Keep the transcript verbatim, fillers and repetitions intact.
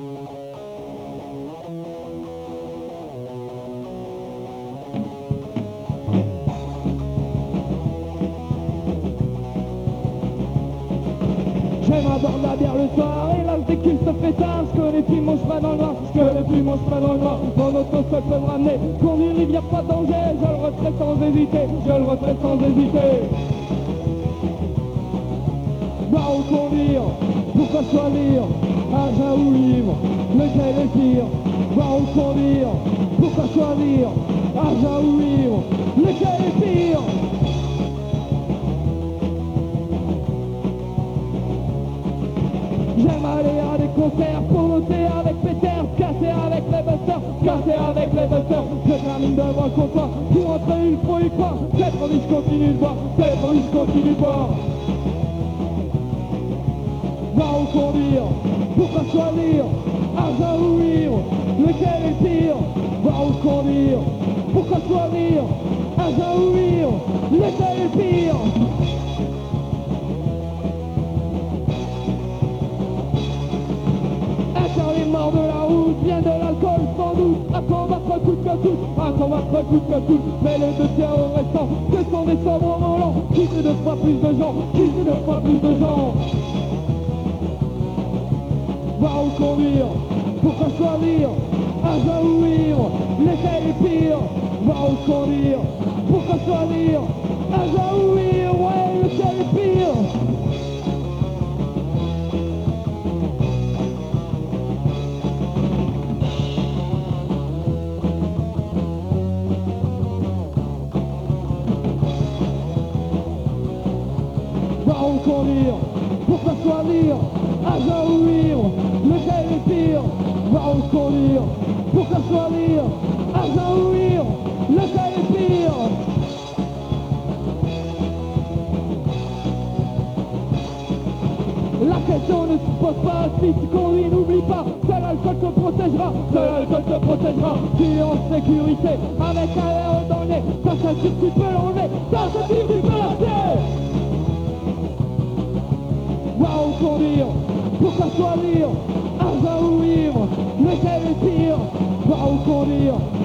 J'aime à boire de la bière le soir et là dès qu'il se fait tard, je connais plus mon chemin dans le noir, je connais plus mon chemin dans le noir. Mon auto seul peut me ramener, conduire il n'y a pas de danger, je le referai sans hésiter, je le referai sans hésiter. Boire ou conduire, pourquoi choisir, argent ou livre, lequel est pire? Boire ou conduire, pourquoi choisir, argent ou livre, lequel est pire? J'aime aller à des concerts pour noter avec Peter, casser avec les busters, casser avec les busters. Je termine devant le comptoir, pour entrer il faut y croire. C'est promis je continue de boire, c'est promis je continue de boire. Boire ou conduire, pourquoi choisir, argent ou livre, lequel est pire? Boire ou conduire, pourquoi choisir, argent ou livre, lequel est pire? De la route, vient de l'alcool sans doute, à combattre coûte que coûte, à combattre coûte que coûte, mais les deux tiers au restant, ce sont des sabres volants, qui fait deux fois plus de gens, qui fait deux fois plus de gens. Boire ou conduire, pourquoi choisir, argent ou livre, lequel est pire? Boire ou conduire, pourquoi choisir, argent ou livre, ouais, lequel est pire? Boire ou conduire, pourquoi choisir, argent ou livre, lequel est pire? Boire ou conduire, pourquoi choisir, argent ou livre, lequel est pire? La question ne se pose pas, si tu conduis n'oublie pas, seul l'alcool te protégera, seul l'alcool te protégera. Tu es en sécurité, avec un air dans le nez, ta ceinture tu peux l'enlever, ta ceinture tu peux l'acheter. Boire ou conduire, pourquoi choisir, argent ou livre, lequel est pire? Boire ou conduire,